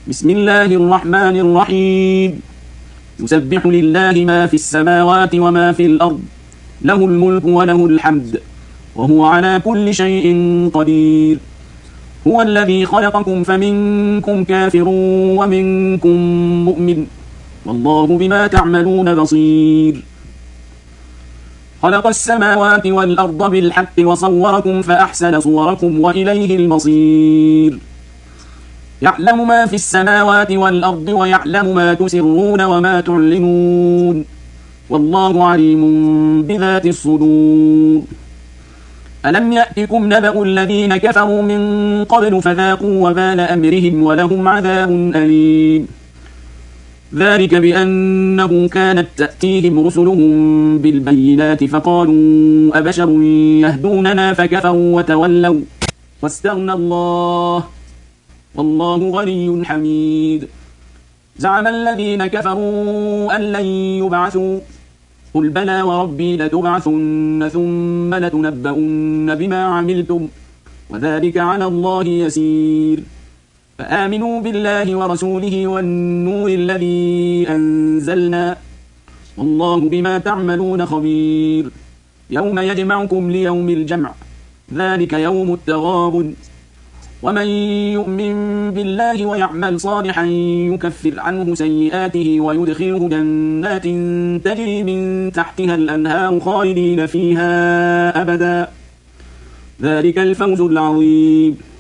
بسم الله الرحمن الرحيم. يسبح لله ما في السماوات وما في الأرض، له الملك وله الحمد، وهو على كل شيء قدير. هو الذي خلقكم فمنكم كافر ومنكم مؤمن، والله بما تعملون بصير. خلق السماوات والأرض بالحق وصوركم فأحسن صوركم وإليه المصير. يعلم ما في السماوات والأرض ويعلم ما تسرون وما تعلنون، والله عليم بذات الصدور. ألم يأتكم نبأ الذين كفروا من قبل فذاقوا وبال أمرهم ولهم عذاب أليم. ذلك بأنه كانت تأتيهم رسلهم بالبينات فقالوا أبشر يهدوننا فكفروا وتولوا واستغنى الله، والله غني حميد. زعم الذين كفروا أن لن يبعثوا، قل بلى وربي لتبعثن ثم لتنبؤن بما عملتم، وذلك على الله يسير. فآمنوا بالله ورسوله والنور الذي أنزلنا، والله بما تعملون خبير. يوم يجمعكم ليوم الجمع، ذلك يوم التغابن. ومن يؤمن بالله ويعمل صالحا يكفر عنه سيئاته ويدخله جنات تجري من تحتها الأنهار خالدين فيها أبدا، ذلك الفوز العظيم.